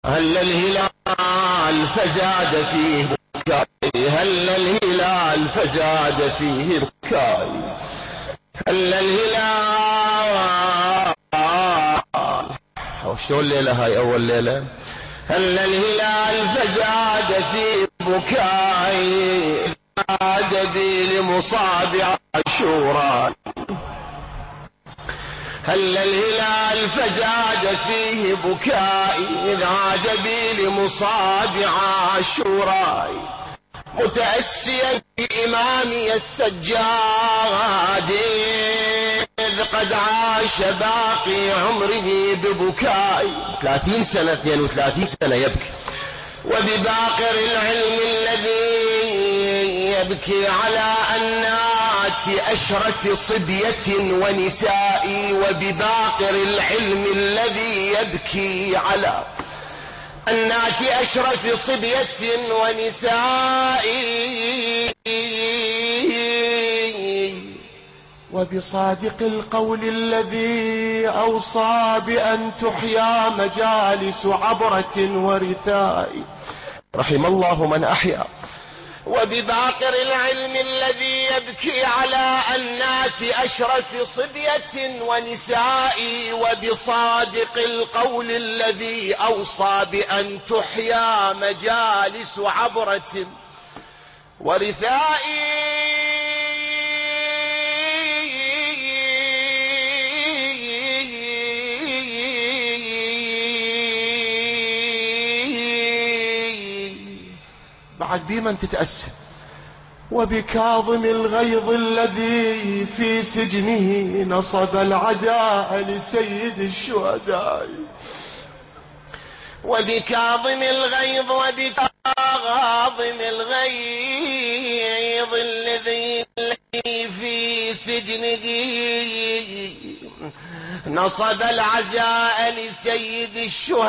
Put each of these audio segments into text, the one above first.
هل الهلال فزاد فيه بكائي، هل الهلال فزاد فيه بكائي، هل الهلال. شلون الليلة هاي أول ليلة؟ هل الهلال فزاد فيه بكائي، زاد بي لمصابع عاشوراء. هل الهلال فزاد فيه بكائي، زاد بي لمصابع عاشوراء. متأسيا بإمامي السجاد، إذ قد عاش باقي عمره ببكائي. 30 سنة 32 سنة يبكي. وبباقر العلم الذي يبكي على أنات أشرف صبية ونساء، وبباقر العلم الذي يبكي على أنات أشرف صبية ونساء، وبصادق القول الذي أوصى بأن تحيا مجالس عبرة ورثاء. رحم الله من أحيا. وبباقر العلم الذي يبكي على أنات أشرف صبية ونساء، وبصادق القول الذي أوصى بأن تحيا مجالس عبرة ورثاء. بعد بمن تتأسى. وبكاظم الغيظ الذي في سجنه نصب العزاء لسيد الشهداء. وبكاظم الغيظ، وبكاظم الغيظ الذي في سجنه نصب العزاء لسيد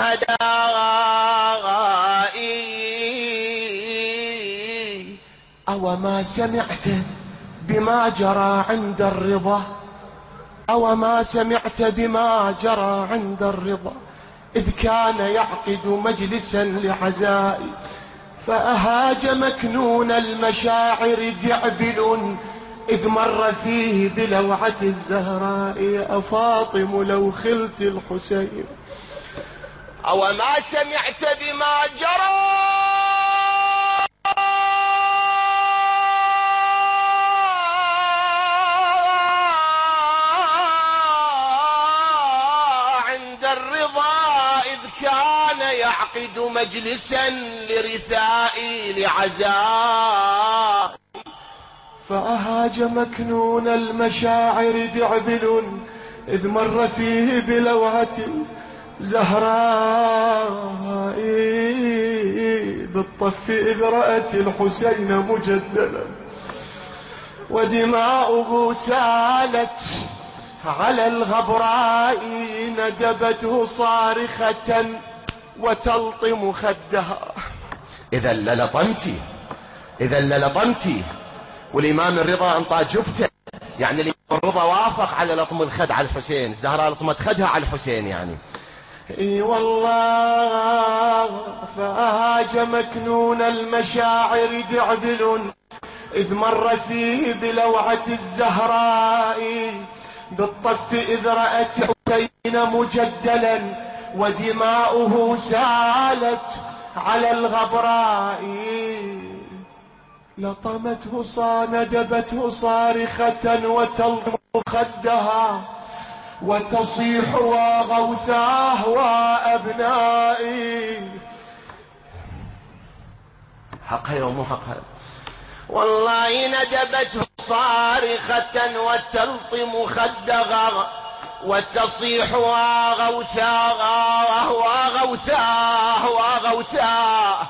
الشهداء. أو ما سمعت بما جرى عند الرضا، أو ما سمعت بما جرى عند الرضا، إذ كان يعقد مجلسا لعزاء، فأهاج مكنون المشاعر دعبل، إذ مر فيه بلوعة الزهراء. أفاطم لو خلت الحسين. أو ما سمعت بما جرى عند الرضا، إذ كان يعقد مجلسا لرثاء لعزاء. فأهاج مكنون المشاعر دعبل، إذ مر فيه بلوعة زهراء، بالطف إذ رأت الحسين مجدلا، ودماؤه سالت على الغبراء، ندبته صارخة وتلطم خدها. إذا للطمتي، إذا للطمتي. والإمام الرضا انطى جبته، يعني الإمام الرضا وافق على لطم الخد على الحسين. الزهراء لطمت خدها على الحسين يعني. اي والله. فأهاج مكنون المشاعر دعبل، إذ مر فيه بلوعة الزهراء، بالطف إذ رأت حسين مجدلا، ودماؤه سالت على الغبراء، لطمته ندبته صارخة وتلطم خدها، وتصيح وغوثاه وأبنائي. حقها يوم حقها. والله ندبته صارخة وتلطم خدها، وتصيح وغوثاه وغوثاه وغوثاه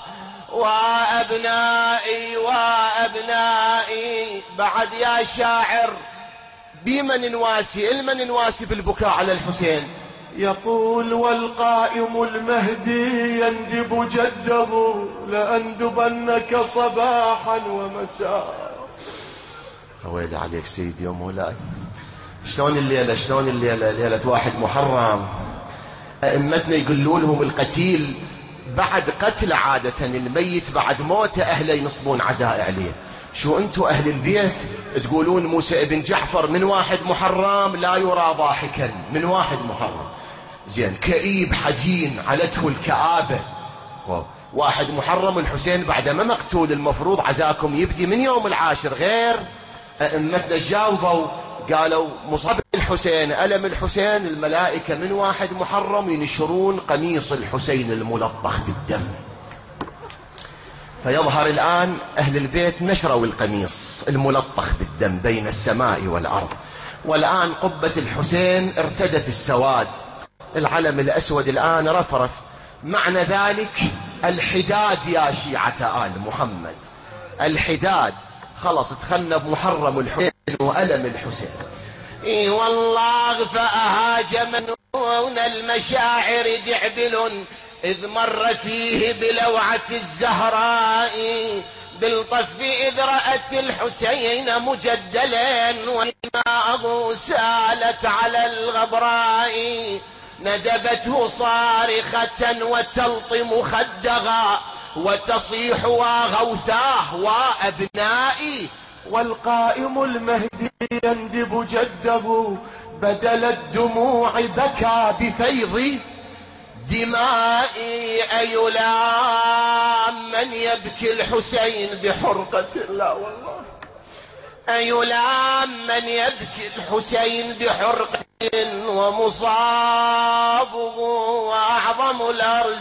وأبنائي وأبنائي. بعد يا شاعر بمن نواسي، المن نواسي بالبكاء على الحسين؟ يقول والقائم المهدي يندب جده، لأندبنك صباحا ومساء. ويلي عليك سيدي ومولاي. شلون الليلة، شلون الليلة، ليلة 1 محرم. أئمتنا يقولوا لهم القتيل بعد قتل عادة الميت بعد موته أهله ينصبون عزاء عليه. شو أنتوا أهل البيت تقولون موسى ابن جعفر من واحد محرم لا يرى ضاحكا، من واحد محرم زين كئيب حزين علته الكآبة. واحد محرم الحسين بعد ما مقتول المفروض عزاكم يبدي من يوم العاشر، غير أئمتنا جاوبوا قالوا مصاب الحسين ألم الحسين الملائكة من واحد محرم ينشرون قميص الحسين الملطخ بالدم. فيظهر الآن أهل البيت نشروا القميص الملطخ بالدم بين السماء والأرض، والآن قبة الحسين ارتدت السواد، العلم الأسود الآن رفرف. معنى ذلك الحداد يا شيعة آل محمد، الحداد خلص تخنب محرم الحسين وألم الحسين. اي والله فأهاج منون المشاعر دعبل إذ مر فيه بلوعة الزهراء بالطف إذ رأت الحسين مجدلا ودماءه سالت على الغبراء ندبته صارخة وتلطم خدها وتصيح وغوثاه وأبنائي والقائم المهدي يندب جده بدل الدموع بكى بفيض دمائي أيلام من يبكي الحسين بحرقة لا والله أيلام من يبكي الحسين بحرقة ومصابه وأعظم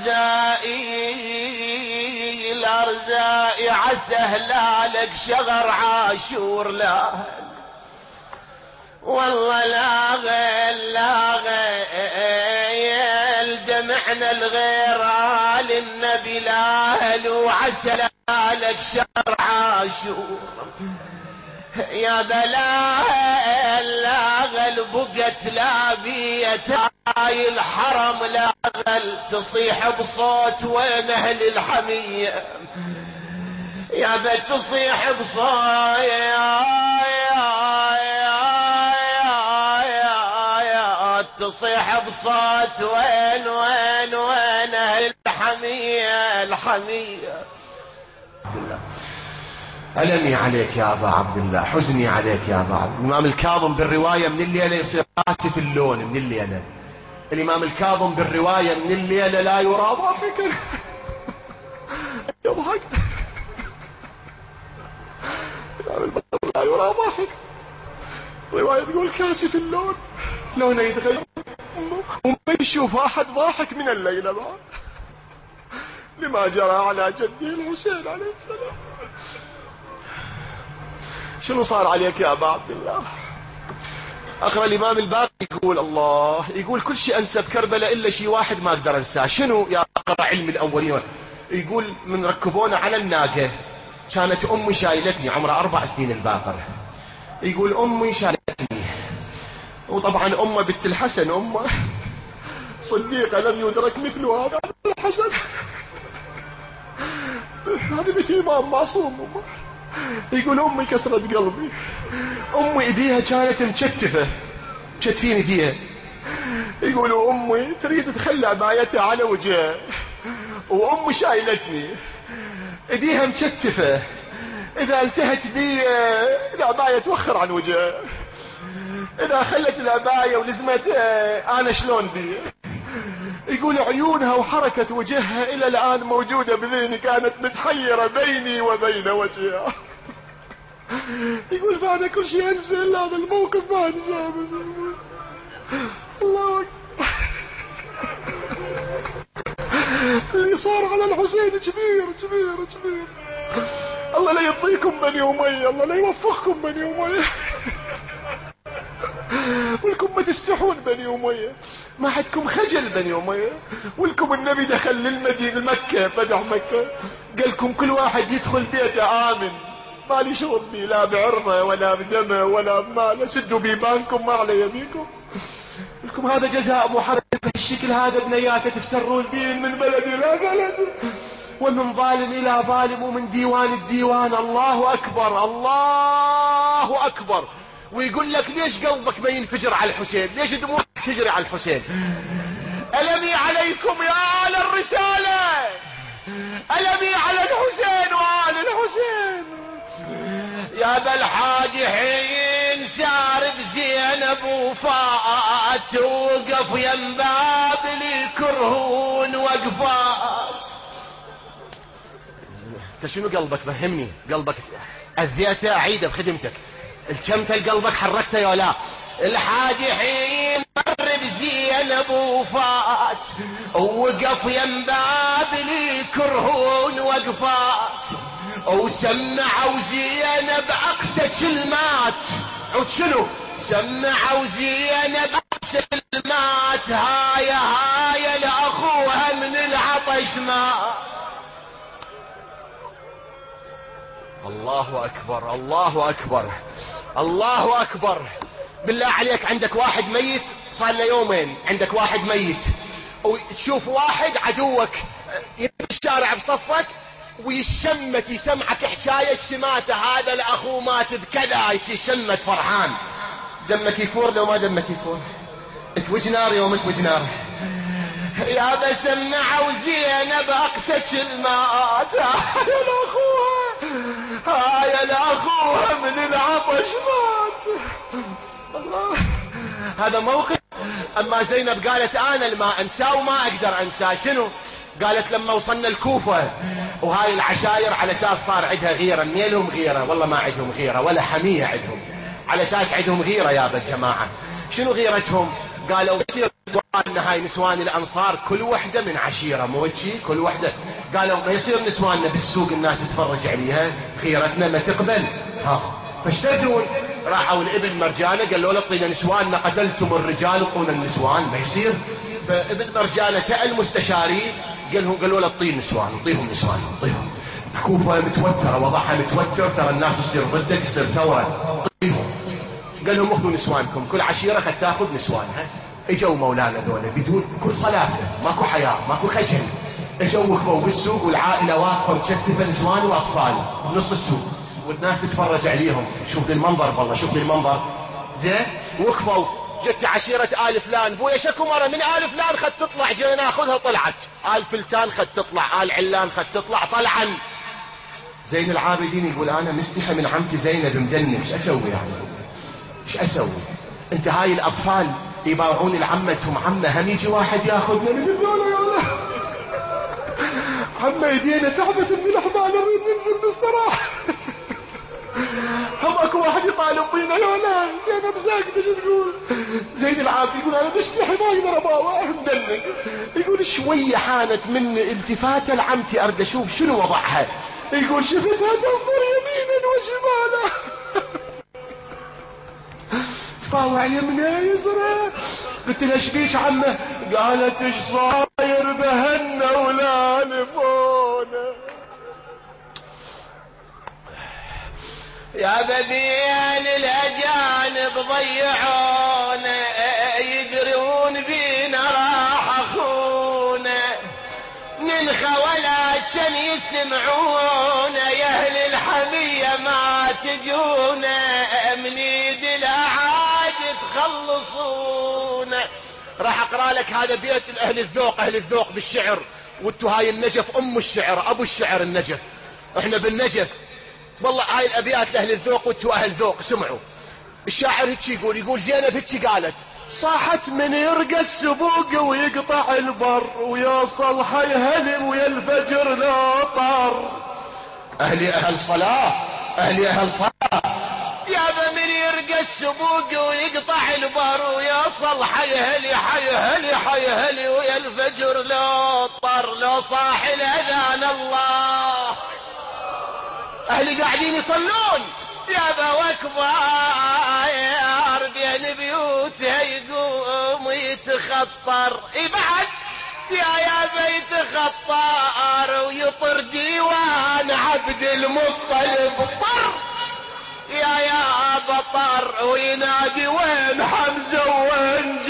الأرزاء عسى هلالك شغر عاشور لا والله لا غيل دمعنا الغير آل النبي لا وعسى لك شغر عاشور يا بلا لاغل بقت لابية هاي الحرم لاغل تصيح بصوت وين اهل الحمية يا بتصيح بصوت تصيح بصوت وين اهل الحمية ألمي عليك يا أبا عبد الله، حزني عليك يا أبا عبد الله. الإمام الكاظم بالرواية من الليلة يصير قاسي اللون من الليلة. الإمام الكاظم بالرواية من الليلة لا يرى ضاحكا يضحك. الإمام البطل لا يرى ضاحك، الرواية تقول كاسف اللون لونه يتغير وما يشوف أحد ضاحك من الليلة بعد لما جرى على جده الحسين عليه السلام. شنو صار عليك يا أبا عبد الله؟ أقرأ الإمام الباقي يقول الله، يقول كل شيء أنسى بكربلاء إلا شيء واحد ما أقدر أنساه. شنو يا أقرأ علم الأولين؟ يقول من ركبونا على الناقة كانت أمي شايلتني عمرها 4 سنين الباقر. يقول أمي شايلتني وطبعا أمه بنت الحسن، أمه صديقة لم يدرك مثله هذا الحسن، هذا بنت إمام معصوم. أمه يقول أمي كسرت قلبي، أمي إيديها كانت مشتفين إيديها. يقولوا أمي تريد تخلي عبايتها على وجهها وأمي شايلتني إيديها مشتفة، إذا التهت بي العباية توخر عن وجهها، إذا خلت العباية ولزمتها أنا شلون بي. يقول عيونها وحركة وجهها إلى الآن موجودة بذهني، كانت متحيرة بيني وبين وجهها. يقول فأنا كل شيء أنسى إلا هذا الموقف ما أنساه. الله أكبر، اللي صار على الحسين كبير. الله لا يعطيكم بني أمية، الله لا يوفقكم بني أمية، ولكم ما تستحون بني أمية، ما حدكم خجل بني أمية. ولكم النبي دخل للمدينة مكة، بدع مكة قال لكم كل واحد يدخل بيته آمن، مالي شغل بي لا بعرضه ولا بدمه ولا بماله، سدوا بيبانكم ما على يبيكم. لكم هذا جزاء محرم بالشكل هذا بنياته تفترون بين من بلد إلى بلد ومن ظالم إلى ظالم ومن ديوان الديوان. الله أكبر الله أكبر. ويقول لك ليش قلبك ما ينفجر على الحسين؟ ليش دموعك تجري على الحسين؟ ألمي عليكم يا آل الرسالة يا بالحادي حين سار بزينب وفات وقف ينباب لي كرهون وقفات. انت شنو قلبك؟ فهمني قلبك اذيته اعيده بخدمتك. الشمت قلبك حركته يا لا؟ الحادي حين مر بزينب وفات ووقف ينباب لي كرهون وقفات وسمعوا زينب اقسى كلمات. عود شنو؟ سمعوا زينب اقسى كلمات هاي لاخوها من العطش مات. الله اكبر الله اكبر الله اكبر. بالله عليك عندك واحد ميت صار له يومين، عندك واحد ميت وتشوف واحد عدوك بالشارع بصفك ويشمت يسمعك حكايه الشماته هذا لاخوه مات بكذا يشمت فرحان. دمك يفور لو ما دمك يفور؟ توج نار يوم توج نار. يا بسمعوا زينب اقسى كلمات هاي لاخوها من العطش مات. الله هذا موقف. اما زينب قالت انا الما انساه وما اقدر انساه. شنو قالت؟ لما وصلنا الكوفة وهاي العشاير على اساس صار عندها غيرة. منين لهم غيرة؟ والله ما عندهم غيرة ولا حمية عندهم، على اساس عندهم غيرة يا بالجماعة. شنو غيرتهم؟ قالوا يصير نسواننا هاي نسوان الانصار كل وحدة من عشيرة مو هيك كل وحدة. قالوا ما يصير نسواننا بالسوق الناس تتفرج عليها غيرتنا ما تقبل. فاشتدون راحوا لابن مرجانة قالوا له اعطينا نسواننا قتلتم الرجال اعطونا النسوان ما يصير. فابن مرجانة سأل مستشاريه قالوا له اعطيه نسوان اعطيهم نسوان اعطيهم. الكوفة متوترة وضعها متوتر ترى الناس تصير ضدك تصير ثورة اعطيهم. قال لهم اخذوا نسوانكم كل عشيرة قد تاخذ نسوانها. اجوا مولانا ذولا بدون كل صلافة ماكو حياة ماكو خجل. اجوا وقفوا بالسوق والعائلة واقفة مكتفة نسوان واطفال بنص السوق والناس تتفرج عليهم. شوف المنظر والله شوف المنظر زين. وقفوا جت عشيرة آل فلان بويا شكو مرة من آل فلان خد تطلع جينا ناخذها طلعت. آل فلتان خد تطلع آل علان خد تطلع طلعا. زين العابدين يقول انا مستحي من عمتي زينب مدنك ايش اسوي يعني؟ ايش اسوي؟ انت هاي الاطفال يباوعون لعمتهم عمه هم يجي واحد ياخذنا من الدولة يا الله عمه يدينا تعبت من الاحبال نريد ننزل نستراح. هم اكو واحد يطالب بينا يا لا زينب ساكتة شو تقول؟ زين العابد يقول انا مستحي ما اقدر اباوع مدنك. يقول شوية حانت من التفاتة لعمتي ارد اشوف شنو وضعها. يقول شفتها تنظر يمينا وشمالا تفاوع يمنا يسرى. قلت لها ايش بيك عمه؟ قالت ايش صاير بهنا ولا نفونا. يا ببين الاجانب ضيعونا يدرون بينا راح اخونا ننخى ولا كان يسمعونا يا اهل الحمية ما تجونا من يد الاعاد تخلصونا. راح اقرا لك هذا بيت اهل الذوق. اهل الذوق بالشعر وانتو هاي النجف ام الشعر ابو الشعر النجف. احنا بالنجف والله هاي الابيات لاهل الذوق وانتو اهل ذوق. سمعوا الشاعر هيك يقول زينب هيك قالت صاحت من يرقى السبوق ويقطع البر ويوصل حي هلم ويا الفجر لا طر. اهل صلاة اهل صلاة يابا من يرقى السبوق ويقطع البر ويوصل حي هلي ويا الفجر لا طر لو صاح الاذان الله. اهلي قاعدين يصلون يابا وكبار بين بيوتها يقوم يتخطر بعد يابا يتخطر ويطر ديوان عبد المطلب طر يا بطر وينادي وين حمزة وين